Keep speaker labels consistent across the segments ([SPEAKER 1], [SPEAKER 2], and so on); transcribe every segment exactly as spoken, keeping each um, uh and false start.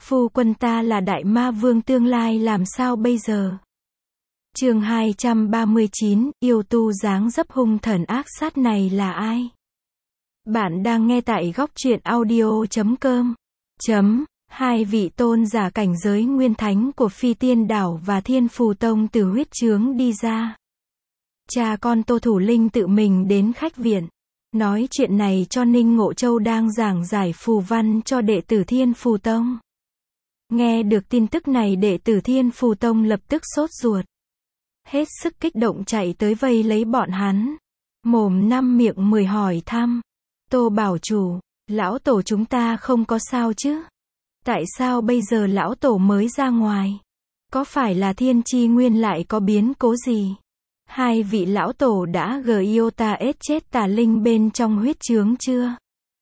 [SPEAKER 1] Phu quân ta là đại ma vương tương lai làm sao bây giờ? Chương hai trăm ba mươi chín, yêu tu dáng dấp hung thần ác sát này là ai? Bạn đang nghe tại góc truyện audio chấm com. Chấm, hai vị tôn giả cảnh giới nguyên thánh của Phi Tiên Đảo và Thiên Phù Tông từ huyết chướng đi ra. Cha con Tô Thủ Linh tự mình đến khách viện, nói chuyện này cho Ninh Ngộ Châu đang giảng giải phù văn cho đệ tử Thiên Phù Tông. Nghe được tin tức này, đệ tử Thiên Phù Tông lập tức sốt ruột, hết sức kích động chạy tới vây lấy bọn hắn, mồm năm miệng mười hỏi thăm. Tô bảo chủ, lão tổ chúng ta không có sao chứ? Tại sao bây giờ lão tổ mới ra ngoài? Có phải là thiên chi nguyên lại có biến cố gì? Hai vị lão tổ đã giota chết tà linh bên trong huyết chướng chưa?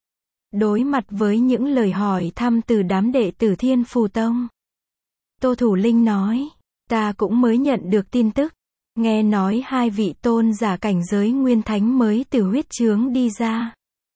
[SPEAKER 1] Đối mặt với những lời hỏi thăm từ đám đệ tử Thiên Phù Tông, Tô Thủ Linh nói, ta cũng mới nhận được tin tức, nghe nói hai vị tôn giả cảnh giới nguyên thánh mới từ huyết chướng đi ra.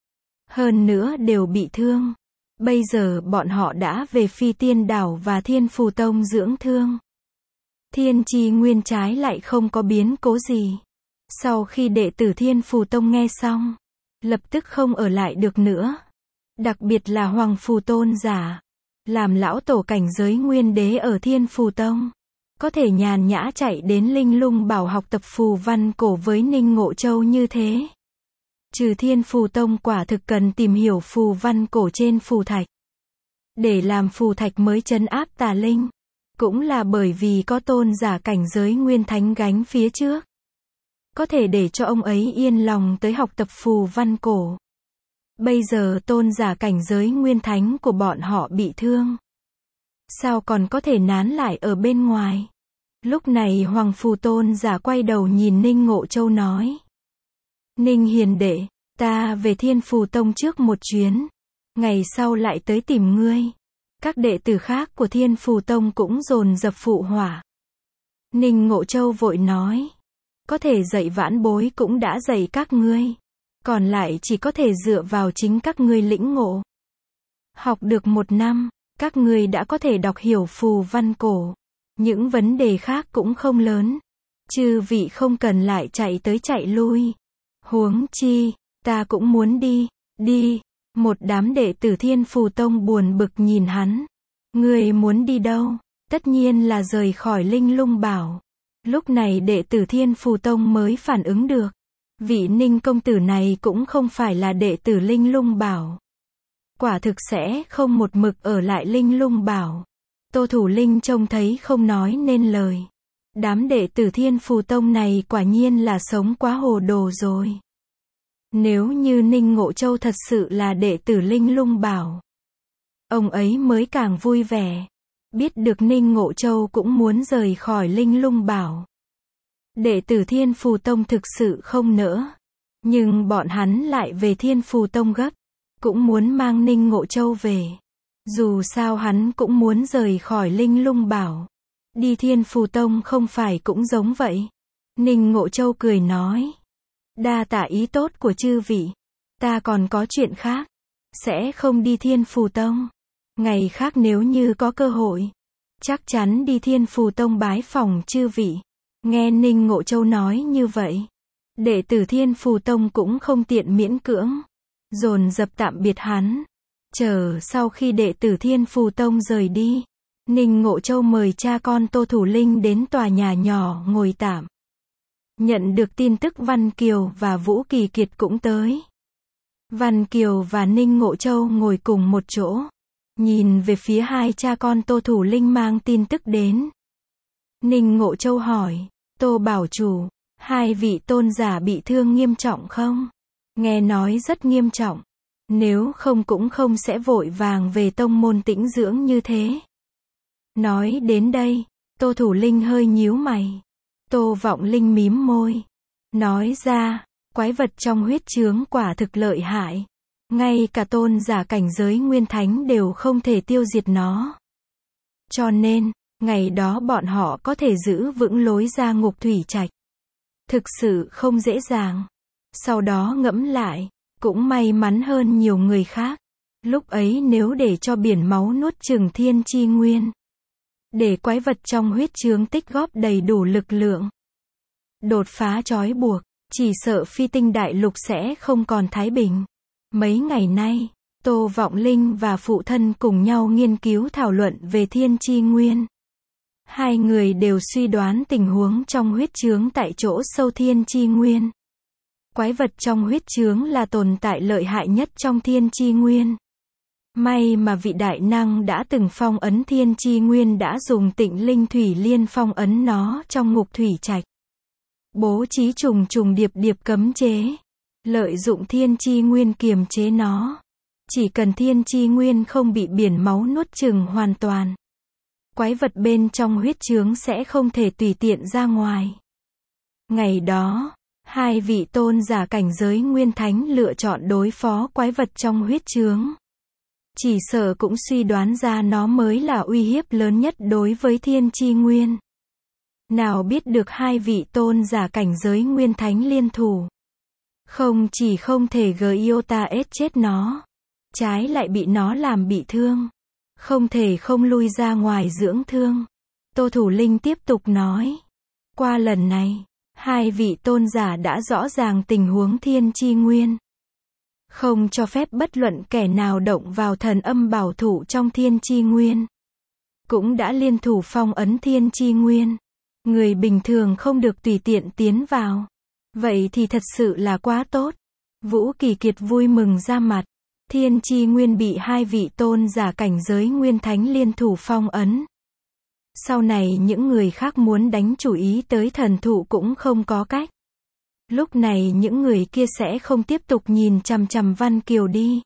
[SPEAKER 1] Hơn nữa đều bị thương. Bây giờ bọn họ đã về Phi Tiên Đảo và Thiên Phù Tông dưỡng thương. Thiên chi nguyên trái lại không có biến cố gì. Sau khi đệ tử Thiên Phù Tông nghe xong, lập tức không ở lại được nữa. Đặc biệt là Hoàng Phù Tôn giả, làm lão tổ cảnh giới nguyên đế ở Thiên Phù Tông, có thể nhàn nhã chạy đến Linh Lung Bảo học tập phù văn cổ với Ninh Ngộ Châu như thế. Trừ Thiên Phù Tông quả thực cần tìm hiểu phù văn cổ trên phù thạch, để làm phù thạch mới trấn áp tà linh. Cũng là bởi vì có tôn giả cảnh giới nguyên thánh gánh phía trước, có thể để cho ông ấy yên lòng tới học tập phù văn cổ. Bây giờ tôn giả cảnh giới nguyên thánh của bọn họ bị thương, sao còn có thể nán lại ở bên ngoài? Lúc này Hoàng Phù Tôn giả quay đầu nhìn Ninh Ngộ Châu nói, Ninh hiền đệ, ta về Thiên Phù Tông trước một chuyến, ngày sau lại tới tìm ngươi. Các đệ tử khác của Thiên Phù Tông cũng dồn dập phụ họa. Ninh Ngộ Châu vội nói, có thể dạy vãn bối cũng đã dạy các ngươi, còn lại chỉ có thể dựa vào chính các ngươi lĩnh ngộ. Học được một năm, các ngươi đã có thể đọc hiểu phù văn cổ. Những vấn đề khác cũng không lớn. Chư vị không cần lại chạy tới chạy lui. Huống chi, ta cũng muốn đi, đi. Một đám đệ tử Thiên Phù Tông buồn bực nhìn hắn. Ngươi muốn đi đâu? Tất nhiên là rời khỏi Linh Lung Bảo. Lúc này đệ tử Thiên Phù Tông mới phản ứng được. Vị Ninh công tử này cũng không phải là đệ tử Linh Lung Bảo. Quả thực sẽ không một mực ở lại Linh Lung Bảo. Tô Thủ Linh trông thấy không nói nên lời. Đám đệ tử Thiên Phù Tông này quả nhiên là sống quá hồ đồ rồi. Nếu như Ninh Ngộ Châu thật sự là đệ tử Linh Lung Bảo, ông ấy mới càng vui vẻ. Biết được Ninh Ngộ Châu cũng muốn rời khỏi Linh Lung Bảo, đệ tử Thiên Phù Tông thực sự không nỡ. Nhưng bọn hắn lại về Thiên Phù Tông gấp, cũng muốn mang Ninh Ngộ Châu về. Dù sao hắn cũng muốn rời khỏi Linh Lung Bảo. Đi Thiên Phù Tông không phải cũng giống vậy. Ninh Ngộ Châu cười nói, đa tạ ý tốt của chư vị, ta còn có chuyện khác, sẽ không đi Thiên Phù Tông. Ngày khác nếu như có cơ hội, chắc chắn đi Thiên Phù Tông bái phỏng chư vị. Nghe Ninh Ngộ Châu nói như vậy, đệ tử Thiên Phù Tông cũng không tiện miễn cưỡng, dồn dập tạm biệt hắn. Chờ sau khi đệ tử Thiên Phù Tông rời đi, Ninh Ngộ Châu mời cha con Tô Thủ Linh đến tòa nhà nhỏ ngồi tạm. Nhận được tin tức Văn Kiều và Vũ Kỳ Kiệt cũng tới. Văn Kiều và Ninh Ngộ Châu ngồi cùng một chỗ, nhìn về phía hai cha con Tô Thủ Linh mang tin tức đến. Ninh Ngộ Châu hỏi, Tô bảo chủ, hai vị tôn giả bị thương nghiêm trọng không? Nghe nói rất nghiêm trọng. Nếu không cũng không sẽ vội vàng về tông môn tĩnh dưỡng như thế. Nói đến đây, Tô Thủ Linh hơi nhíu mày. Tô Vọng Linh mím môi, nói ra, quái vật trong huyết chướng quả thực lợi hại. Ngay cả tôn giả cảnh giới nguyên thánh đều không thể tiêu diệt nó. Cho nên, ngày đó bọn họ có thể giữ vững lối ra ngục thủy trạch, thực sự không dễ dàng. Sau đó ngẫm lại, cũng may mắn hơn nhiều người khác. Lúc ấy nếu để cho biển máu nuốt chửng thiên chi nguyên, để quái vật trong huyết chướng tích góp đầy đủ lực lượng, đột phá trói buộc, chỉ sợ phi tinh đại lục sẽ không còn thái bình. Mấy ngày nay, Tô Vọng Linh và phụ thân cùng nhau nghiên cứu thảo luận về thiên chi nguyên. Hai người đều suy đoán tình huống trong huyết chướng tại chỗ sâu thiên chi nguyên. Quái vật trong huyết chướng là tồn tại lợi hại nhất trong thiên chi nguyên. May mà vị đại năng đã từng phong ấn thiên chi nguyên đã dùng Tịnh Linh Thủy Liên phong ấn nó trong ngục thủy trạch. Bố trí trùng trùng điệp điệp cấm chế, lợi dụng thiên chi nguyên kiềm chế nó. Chỉ cần thiên chi nguyên không bị biển máu nuốt chửng hoàn toàn, quái vật bên trong huyết chướng sẽ không thể tùy tiện ra ngoài. Ngày đó, hai vị tôn giả cảnh giới nguyên thánh lựa chọn đối phó quái vật trong huyết chướng. Chỉ sợ cũng suy đoán ra nó mới là uy hiếp lớn nhất đối với thiên chi nguyên. Nào biết được hai vị tôn giả cảnh giới nguyên thánh liên thủ. Không chỉ không thể Giota ết chết nó, trái lại bị nó làm bị thương. Không thể không lui ra ngoài dưỡng thương. Tô Thủ Linh tiếp tục nói. Qua lần này, hai vị tôn giả đã rõ ràng tình huống thiên chi nguyên. Không cho phép bất luận kẻ nào động vào thần âm bảo thủ trong thiên chi nguyên. Cũng đã liên thủ phong ấn thiên chi nguyên. Người bình thường không được tùy tiện tiến vào. Vậy thì thật sự là quá tốt. Vũ Kỳ Kiệt vui mừng ra mặt. Thiên chi nguyên bị hai vị tôn giả cảnh giới nguyên thánh liên thủ phong ấn. Sau này những người khác muốn đánh chủ ý tới thần thụ cũng không có cách. Lúc này những người kia sẽ không tiếp tục nhìn chằm chằm Văn Kiều đi.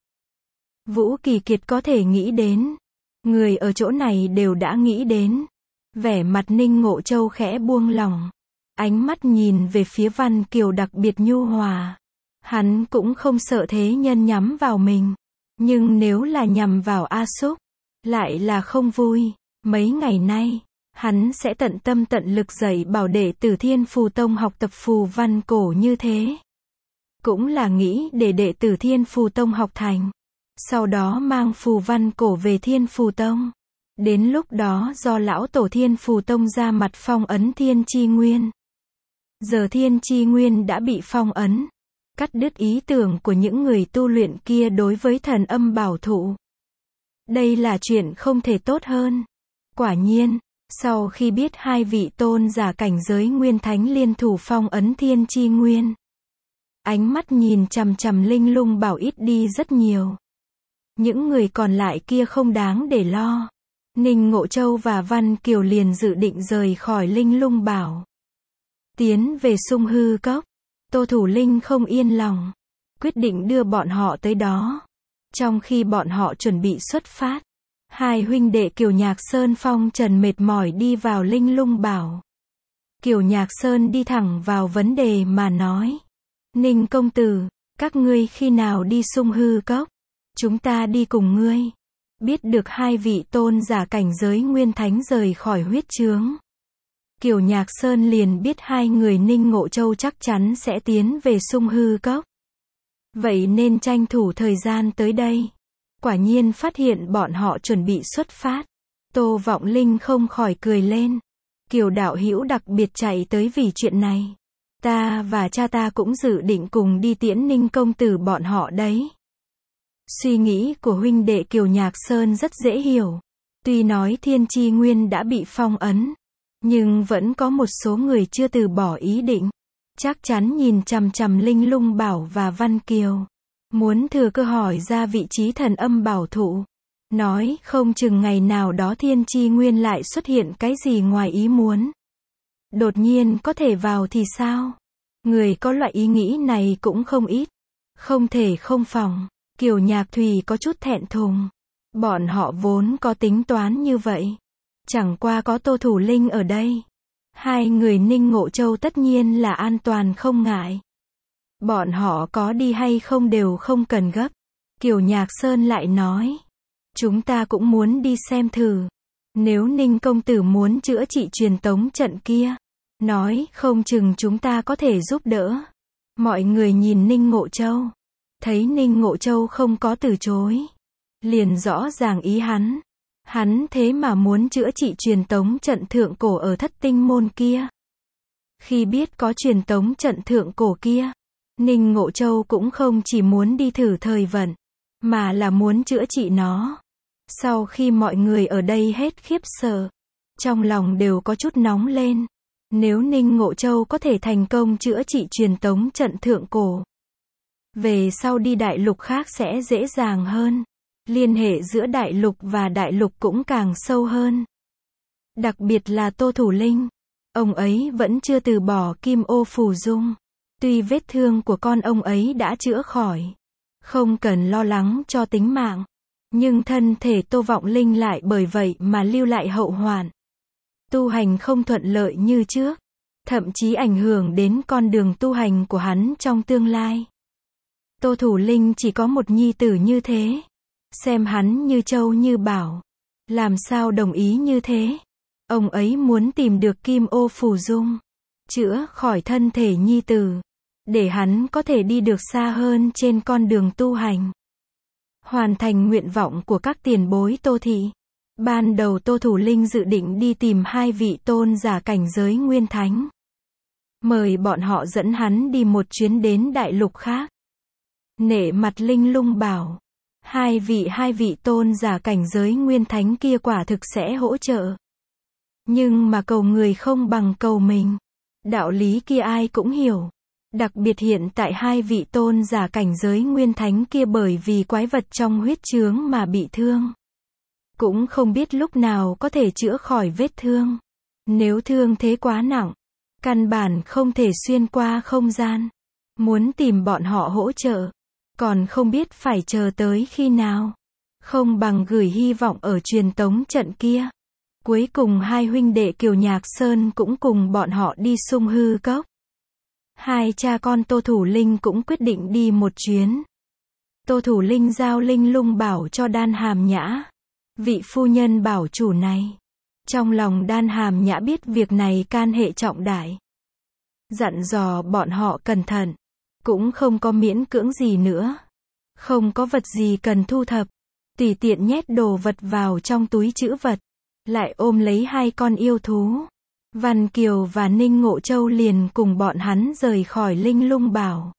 [SPEAKER 1] Vũ Kỳ Kiệt có thể nghĩ đến. Người ở chỗ này đều đã nghĩ đến. Vẻ mặt Ninh Ngộ Châu khẽ buông lỏng. Ánh mắt nhìn về phía Văn Kiều đặc biệt nhu hòa. Hắn cũng không sợ thế nhân nhắm vào mình. Nhưng nếu là nhằm vào A Súc, lại là không vui. Mấy ngày nay, hắn sẽ tận tâm tận lực dạy bảo đệ tử Thiên Phù Tông học tập phù văn cổ như thế. Cũng là nghĩ để đệ tử Thiên Phù Tông học thành. Sau đó mang phù văn cổ về Thiên Phù Tông. Đến lúc đó do lão tổ Thiên Phù Tông ra mặt phong ấn thiên chi nguyên. Giờ thiên chi nguyên đã bị phong ấn. Cắt đứt ý tưởng của những người tu luyện kia đối với thần âm bảo thụ. Đây là chuyện không thể tốt hơn. Quả nhiên, sau khi biết hai vị tôn giả cảnh giới nguyên thánh liên thủ phong ấn thiên chi nguyên, ánh mắt nhìn chằm chằm Linh Lung Bảo ít đi rất nhiều. Những người còn lại kia không đáng để lo. Ninh Ngộ Châu và Văn Kiều liền dự định rời khỏi Linh Lung Bảo, tiến về Sung Hư Cốc. Tô Thủ Linh không yên lòng, quyết định đưa bọn họ tới đó. Trong khi bọn họ chuẩn bị xuất phát, hai huynh đệ Kiều Nhạc Sơn Phong Trần mệt mỏi đi vào Linh Lung Bảo. Kiều Nhạc Sơn đi thẳng vào vấn đề mà nói. Ninh công tử, các ngươi khi nào đi Sung Hư Cốc? Chúng ta đi cùng ngươi. Biết được hai vị tôn giả cảnh giới nguyên thánh rời khỏi huyết chướng, Kiều Nhạc Sơn liền biết hai người Ninh Ngộ Châu chắc chắn sẽ tiến về Sung Hư Cốc. Vậy nên tranh thủ thời gian tới đây. Quả nhiên phát hiện bọn họ chuẩn bị xuất phát. Tô Vọng Linh không khỏi cười lên. Kiều đạo hữu đặc biệt chạy tới vì chuyện này. Ta và cha ta cũng dự định cùng đi tiễn Ninh công tử bọn họ đấy. Suy nghĩ của huynh đệ Kiều Nhạc Sơn rất dễ hiểu. Tuy nói thiên chi nguyên đã bị phong ấn, nhưng vẫn có một số người chưa từ bỏ ý định. Chắc chắn nhìn chằm chằm Linh Lung Bảo và Văn Kiều. Muốn thừa cơ hỏi ra vị trí thần âm bảo thụ. Nói không chừng ngày nào đó thiên chi nguyên lại xuất hiện cái gì ngoài ý muốn. Đột nhiên có thể vào thì sao? Người có loại ý nghĩ này cũng không ít. Không thể không phòng. Kiều Nhạc Thùy có chút thẹn thùng. Bọn họ vốn có tính toán như vậy. Chẳng qua có Tô Thủ Linh ở đây. Hai người Ninh Ngộ Châu tất nhiên là an toàn không ngại. Bọn họ có đi hay không đều không cần gấp. Kiều Nhạc Sơn lại nói. Chúng ta cũng muốn đi xem thử. Nếu Ninh công tử muốn chữa trị truyền tống trận kia, nói không chừng chúng ta có thể giúp đỡ. Mọi người nhìn Ninh Ngộ Châu. Thấy Ninh Ngộ Châu không có từ chối. Liền rõ ràng ý hắn. Hắn thế mà muốn chữa trị truyền tống trận thượng cổ ở thất tinh môn kia. Khi biết có truyền tống trận thượng cổ kia, Ninh Ngộ Châu cũng không chỉ muốn đi thử thời vận, mà là muốn chữa trị nó. Sau khi mọi người ở đây hết khiếp sợ, trong lòng đều có chút nóng lên. Nếu Ninh Ngộ Châu có thể thành công chữa trị truyền tống trận thượng cổ, về sau đi đại lục khác sẽ dễ dàng hơn. Liên hệ giữa đại lục và đại lục cũng càng sâu hơn. Đặc biệt là Tô Thủ Linh. Ông ấy vẫn chưa từ bỏ Kim Ô Phù Dung. Tuy vết thương của con ông ấy đã chữa khỏi, không cần lo lắng cho tính mạng, nhưng thân thể Tô Vọng Linh lại bởi vậy mà lưu lại hậu hoạn. Tu hành không thuận lợi như trước, thậm chí ảnh hưởng đến con đường tu hành của hắn trong tương lai. Tô Thủ Linh chỉ có một nhi tử như thế, xem hắn như châu như bảo, làm sao đồng ý như thế. Ông ấy muốn tìm được Kim Ô Phù Dung, chữa khỏi thân thể nhi tử, để hắn có thể đi được xa hơn trên con đường tu hành. Hoàn thành nguyện vọng của các tiền bối Tô thị. Ban đầu Tô Thủ Linh dự định đi tìm hai vị tôn giả cảnh giới Nguyên Thánh. Mời bọn họ dẫn hắn đi một chuyến đến đại lục khác. Nể mặt Linh Lung bảo, hai vị hai vị tôn giả cảnh giới Nguyên Thánh kia quả thực sẽ hỗ trợ. Nhưng mà cầu người không bằng cầu mình. Đạo lý kia ai cũng hiểu. Đặc biệt hiện tại hai vị tôn giả cảnh giới Nguyên Thánh kia bởi vì quái vật trong huyết chướng mà bị thương. Cũng không biết lúc nào có thể chữa khỏi vết thương. Nếu thương thế quá nặng, căn bản không thể xuyên qua không gian. Muốn tìm bọn họ hỗ trợ, còn không biết phải chờ tới khi nào. Không bằng gửi hy vọng ở truyền tống trận kia. Cuối cùng hai huynh đệ Kiều Nhạc Sơn cũng cùng bọn họ đi Sung Hư Cốc. Hai cha con Tô Thủ Linh cũng quyết định đi một chuyến. Tô Thủ Linh giao Linh Lung bảo cho Đan Hàm Nhã, vị phu nhân bảo chủ này. Trong lòng Đan Hàm Nhã biết việc này can hệ trọng đại, dặn dò bọn họ cẩn thận, cũng không có miễn cưỡng gì nữa. Không có vật gì cần thu thập, tùy tiện nhét đồ vật vào trong túi trữ vật, lại ôm lấy hai con yêu thú. Văn Kiều và Ninh Ngộ Châu liền cùng bọn hắn rời khỏi Linh Lung bảo,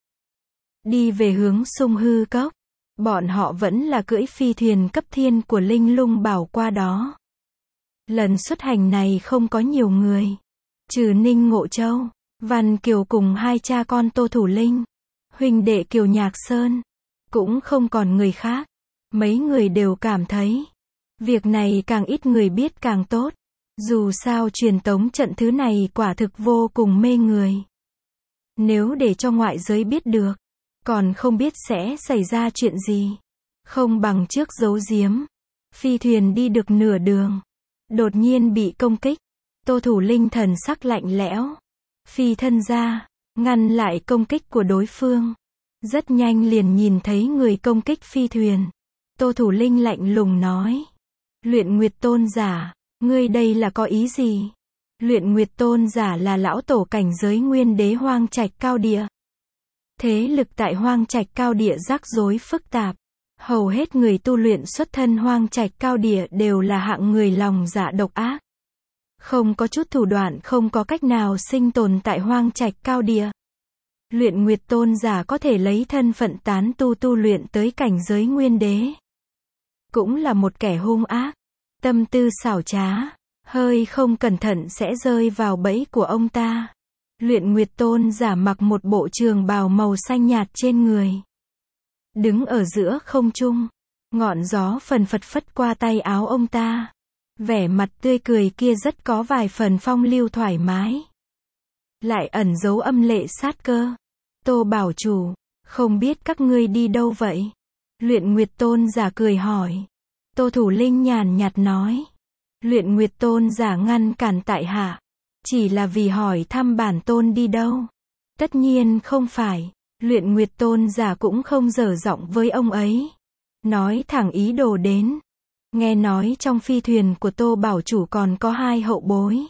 [SPEAKER 1] đi về hướng Sung Hư Cốc. Bọn họ vẫn là cưỡi phi thuyền cấp thiên của Linh Lung bảo qua đó. Lần xuất hành này không có nhiều người, trừ Ninh Ngộ Châu, Văn Kiều cùng hai cha con Tô Thủ Linh, huynh đệ Kiều Nhạc Sơn, cũng không còn người khác. Mấy người đều cảm thấy, việc này càng ít người biết càng tốt. Dù sao truyền tống trận thứ này quả thực vô cùng mê người. Nếu để cho ngoại giới biết được, còn không biết sẽ xảy ra chuyện gì. Không bằng trước giấu giếm. Phi thuyền đi được nửa đường, đột nhiên bị công kích. Tô Thủ Linh thần sắc lạnh lẽo, phi thân ra, ngăn lại công kích của đối phương. Rất nhanh liền nhìn thấy người công kích phi thuyền. Tô Thủ Linh lạnh lùng nói, Luyện Nguyệt Tôn giả, ngươi đây là có ý gì? Luyện Nguyệt Tôn giả là lão tổ cảnh giới Nguyên Đế Hoang Trạch Cao Địa. Thế lực tại Hoang Trạch Cao Địa rắc rối phức tạp. Hầu hết người tu luyện xuất thân Hoang Trạch Cao Địa đều là hạng người lòng dạ độc ác. Không có chút thủ đoạn, không có cách nào sinh tồn tại Hoang Trạch Cao Địa. Luyện Nguyệt Tôn giả có thể lấy thân phận tán tu tu luyện tới cảnh giới Nguyên Đế. Cũng là một kẻ hung ác, tâm tư xảo trá, hơi không cẩn thận sẽ rơi vào bẫy của ông ta. Luyện Nguyệt Tôn giả mặc một bộ trường bào màu xanh nhạt trên người, đứng ở giữa không trung, ngọn gió phần phật phất qua tay áo ông ta. Vẻ mặt tươi cười kia rất có vài phần phong lưu thoải mái, lại ẩn dấu âm lệ sát cơ. Tô bảo chủ, không biết các ngươi đi đâu vậy? Luyện Nguyệt Tôn giả cười hỏi. Tô Thủ Linh nhàn nhạt nói, Luyện Nguyệt Tôn giả ngăn cản tại hạ, chỉ là vì hỏi thăm bản tôn đi đâu. Tất nhiên không phải. Luyện Nguyệt Tôn giả cũng không dở giọng với ông ấy, nói thẳng ý đồ đến. Nghe nói trong phi thuyền của Tô bảo chủ còn có hai hậu bối.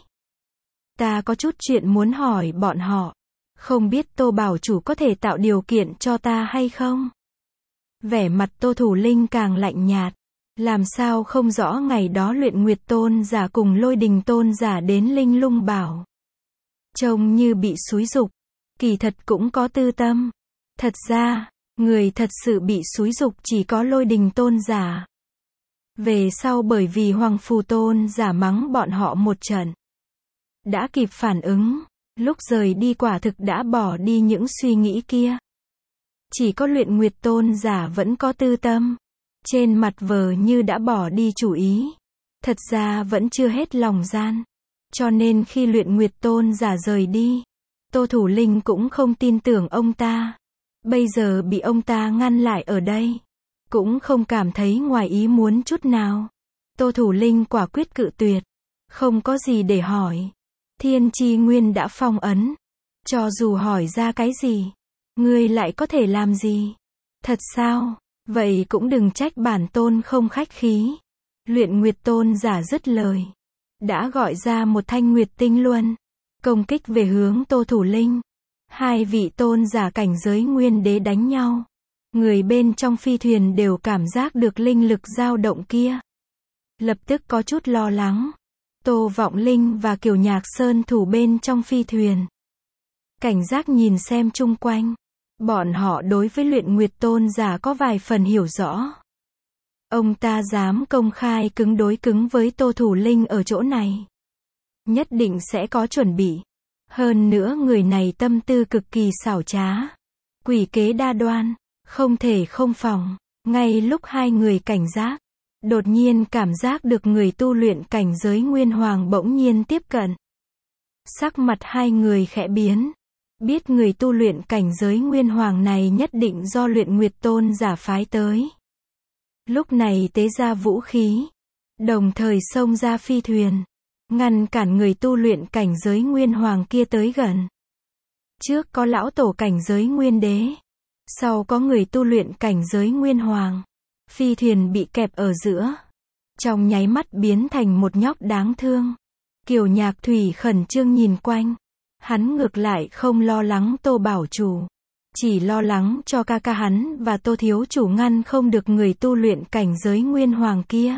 [SPEAKER 1] Ta có chút chuyện muốn hỏi bọn họ, không biết Tô bảo chủ có thể tạo điều kiện cho ta hay không? Vẻ mặt Tô Thủ Linh càng lạnh nhạt. Làm sao không rõ ngày đó Luyện Nguyệt Tôn giả cùng Lôi Đình Tôn giả đến Linh Lung Bảo. Trông như bị xúi giục, kỳ thật cũng có tư tâm. Thật ra, người thật sự bị xúi giục chỉ có Lôi Đình Tôn giả. Về sau bởi vì Hoàng Phù Tôn giả mắng bọn họ một trận, đã kịp phản ứng, lúc rời đi quả thực đã bỏ đi những suy nghĩ kia. Chỉ có Luyện Nguyệt Tôn giả vẫn có tư tâm. Trên mặt vờ như đã bỏ đi chủ ý. Thật ra vẫn chưa hết lòng gian. Cho nên khi Luyện Nguyệt Tôn giả rời đi, Tô Thủ Linh cũng không tin tưởng ông ta. Bây giờ bị ông ta ngăn lại ở đây, cũng không cảm thấy ngoài ý muốn chút nào. Tô Thủ Linh quả quyết cự tuyệt. Không có gì để hỏi. Thiên Chi Nguyên đã phong ấn. Cho dù hỏi ra cái gì, ngươi lại có thể làm gì? Thật sao? Vậy cũng đừng trách bản tôn không khách khí. Luyện Nguyệt Tôn giả dứt lời, đã gọi ra một thanh Nguyệt Tinh Luân, công kích về hướng Tô Thủ Linh. Hai vị tôn giả cảnh giới nguyên đế đánh nhau. Người bên trong phi thuyền đều cảm giác được linh lực dao động kia. Lập tức có chút lo lắng. Tô Vọng Linh và Kiều Nhạc Sơn thủ bên trong phi thuyền, cảnh giác nhìn xem chung quanh. Bọn họ đối với Luyện Nguyệt Tôn giả có vài phần hiểu rõ. Ông ta dám công khai cứng đối cứng với Tô Thủ Linh ở chỗ này, nhất định sẽ có chuẩn bị. Hơn nữa người này tâm tư cực kỳ xảo trá, quỷ kế đa đoan, không thể không phòng. Ngay lúc hai người cảnh giác, đột nhiên cảm giác được người tu luyện cảnh giới Nguyên Hoàng bỗng nhiên tiếp cận. Sắc mặt hai người khẽ biến. Biết người tu luyện cảnh giới Nguyên Hoàng này nhất định do Luyện Nguyệt Tôn giả phái tới. Lúc này tế ra vũ khí, đồng thời xông ra phi thuyền, ngăn cản người tu luyện cảnh giới Nguyên Hoàng kia tới gần. Trước có lão tổ cảnh giới Nguyên Đế, sau có người tu luyện cảnh giới Nguyên Hoàng. Phi thuyền bị kẹp ở giữa, trong nháy mắt biến thành một nhóc đáng thương. Kiều Nhạc Thủy khẩn trương nhìn quanh. Hắn ngược lại không lo lắng Tô Bảo Chủ, chỉ lo lắng cho ca ca hắn và Tô Thiếu Chủ ngăn không được người tu luyện cảnh giới Nguyên Hoàng kia.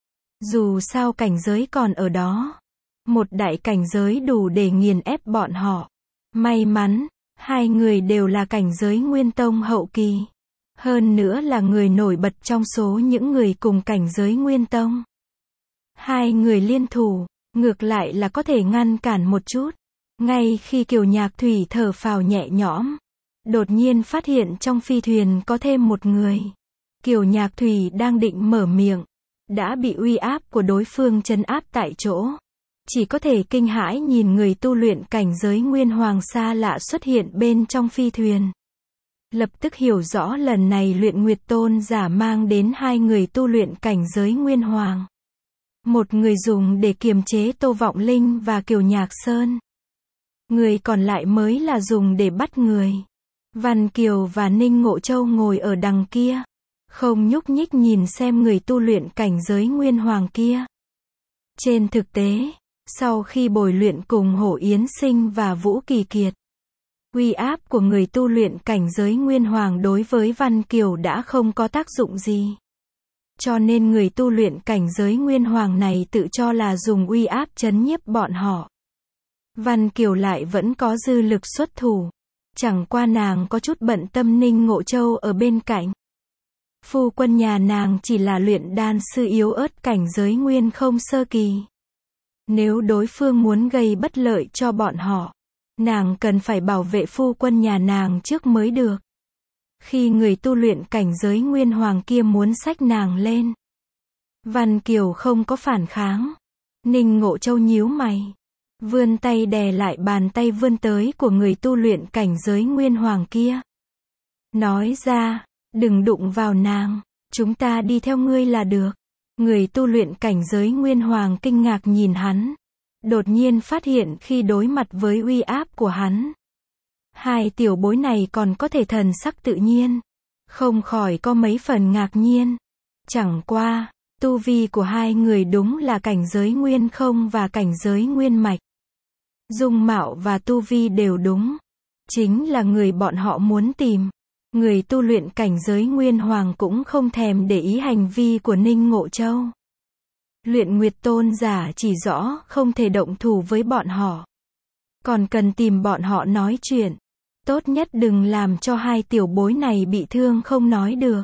[SPEAKER 1] Dù sao cảnh giới còn ở đó, một đại cảnh giới đủ để nghiền ép bọn họ. May mắn, hai người đều là cảnh giới Nguyên Tông hậu kỳ. Hơn nữa là người nổi bật trong số những người cùng cảnh giới Nguyên Tông. Hai người liên thủ, ngược lại là có thể ngăn cản một chút. Ngay khi Kiều Nhạc Thủy thở phào nhẹ nhõm, đột nhiên phát hiện trong phi thuyền có thêm một người. Kiều Nhạc Thủy đang định mở miệng, đã bị uy áp của đối phương trấn áp tại chỗ. Chỉ có thể kinh hãi nhìn người tu luyện cảnh giới Nguyên Hoàng xa lạ xuất hiện bên trong phi thuyền. Lập tức hiểu rõ lần này Luyện Nguyệt Tôn giả mang đến hai người tu luyện cảnh giới Nguyên Hoàng. Một người dùng để kiềm chế Tô Vọng Linh và Kiều Nhạc Sơn. Người còn lại mới là dùng để bắt người. Văn Kiều và Ninh Ngộ Châu ngồi ở đằng kia, không nhúc nhích nhìn xem người tu luyện cảnh giới Nguyên Hoàng kia. Trên thực tế, sau khi bồi luyện cùng Hổ Yến Sinh và Vũ Kỳ Kiệt, uy áp của người tu luyện cảnh giới Nguyên Hoàng đối với Văn Kiều đã không có tác dụng gì. Cho nên người tu luyện cảnh giới Nguyên Hoàng này tự cho là dùng uy áp trấn nhiếp bọn họ. Văn Kiều lại vẫn có dư lực xuất thủ. Chẳng qua nàng có chút bận tâm Ninh Ngộ Châu ở bên cạnh. Phu quân nhà nàng chỉ là luyện đan sư yếu ớt cảnh giới Nguyên không sơ kỳ. Nếu đối phương muốn gây bất lợi cho bọn họ, nàng cần phải bảo vệ phu quân nhà nàng trước mới được. Khi người tu luyện cảnh giới Nguyên Hoàng kia muốn xách nàng lên, Văn Kiều không có phản kháng. Ninh Ngộ Châu nhíu mày, vươn tay đè lại bàn tay vươn tới của người tu luyện cảnh giới Nguyên Hoàng kia. Nói ra, đừng đụng vào nàng, chúng ta đi theo ngươi là được. Người tu luyện cảnh giới Nguyên Hoàng kinh ngạc nhìn hắn. Đột nhiên phát hiện khi đối mặt với uy áp của hắn, hai tiểu bối này còn có thể thần sắc tự nhiên. Không khỏi có mấy phần ngạc nhiên. Chẳng qua, tu vi của hai người đúng là cảnh giới Nguyên không và cảnh giới Nguyên mạch. Dung mạo và tu vi đều đúng. Chính là người bọn họ muốn tìm. Người tu luyện cảnh giới Nguyên Hoàng cũng không thèm để ý hành vi của Ninh Ngộ Châu. Luyện Nguyệt Tôn giả chỉ rõ không thể động thủ với bọn họ. Còn cần tìm bọn họ nói chuyện. Tốt nhất đừng làm cho hai tiểu bối này bị thương không nói được.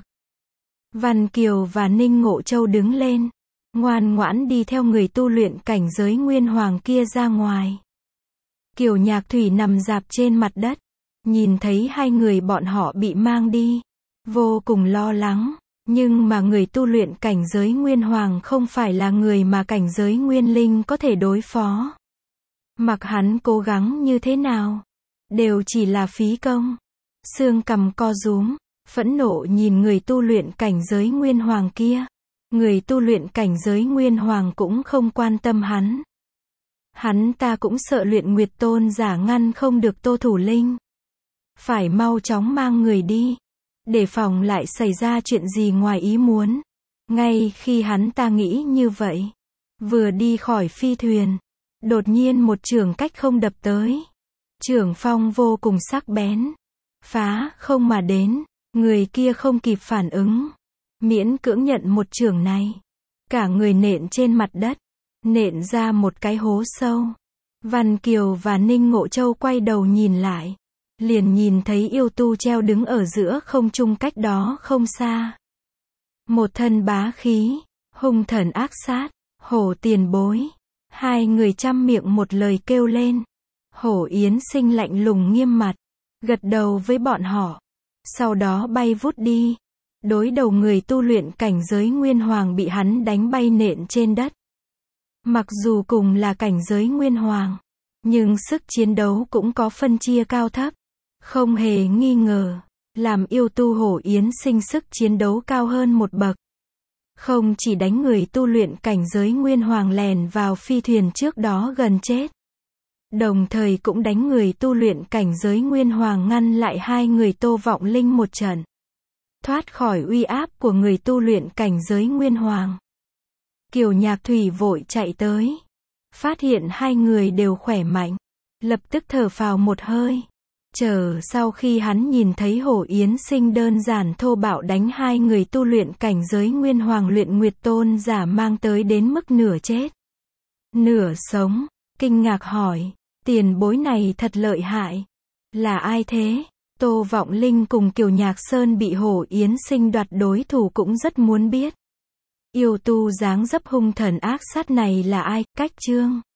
[SPEAKER 1] Văn Kiều và Ninh Ngộ Châu đứng lên. Ngoan ngoãn đi theo người tu luyện cảnh giới Nguyên Hoàng kia ra ngoài. Kiều Nhạc Thủy nằm rạp trên mặt đất. Nhìn thấy hai người bọn họ bị mang đi. Vô cùng lo lắng. Nhưng mà người tu luyện cảnh giới Nguyên Hoàng không phải là người mà cảnh giới Nguyên Linh có thể đối phó. Mặc hắn cố gắng như thế nào, đều chỉ là phí công. Xương cằm co rúm, phẫn nộ nhìn người tu luyện cảnh giới Nguyên Hoàng kia. Người tu luyện cảnh giới Nguyên Hoàng cũng không quan tâm hắn. Hắn ta cũng sợ luyện Nguyệt Tôn giả ngăn không được Tô Thủ Linh. Phải mau chóng mang người đi. Để phòng lại xảy ra chuyện gì ngoài ý muốn. Ngay khi hắn ta nghĩ như vậy, vừa đi khỏi phi thuyền, đột nhiên một chưởng cách không đập tới. Chưởng phong vô cùng sắc bén, phá không mà đến, người kia không kịp phản ứng, miễn cưỡng nhận một chưởng này, cả người nện trên mặt đất, nện ra một cái hố sâu. Văn Kiều và Ninh Ngộ Châu quay đầu nhìn lại, liền nhìn thấy yêu tu treo đứng ở giữa không trung cách đó không xa. Một thân bá khí, hung thần ác sát, Hổ tiền bối. Hai người chăm miệng một lời kêu lên. Hổ Yến Sinh lạnh lùng nghiêm mặt, gật đầu với bọn họ. Sau đó bay vút đi. Đối đầu người tu luyện cảnh giới Nguyên Hoàng bị hắn đánh bay nện trên đất. Mặc dù cùng là cảnh giới Nguyên Hoàng, nhưng sức chiến đấu cũng có phân chia cao thấp. Không hề nghi ngờ, làm yêu tu Hổ Yến Sinh sức chiến đấu cao hơn một bậc. Không chỉ đánh người tu luyện cảnh giới Nguyên Hoàng lèn vào phi thuyền trước đó gần chết. Đồng thời cũng đánh người tu luyện cảnh giới Nguyên Hoàng ngăn lại hai người Tô Vọng Linh một trận. Thoát khỏi uy áp của người tu luyện cảnh giới Nguyên Hoàng. Kiều Nhạc Thủy vội chạy tới. Phát hiện hai người đều khỏe mạnh. Lập tức thở phào một hơi. Chờ sau khi hắn nhìn thấy Hổ Yến Sinh đơn giản thô bạo đánh hai người tu luyện cảnh giới Nguyên Hoàng luyện Nguyệt Tôn giả mang tới đến mức nửa chết, nửa sống, kinh ngạc hỏi, tiền bối này thật lợi hại. Là ai thế? Tô Vọng Linh cùng Kiều Nhạc Sơn bị Hổ Yến Sinh đoạt đối thủ cũng rất muốn biết. Yêu tu dáng dấp hung thần ác sát này là ai? Cách Chương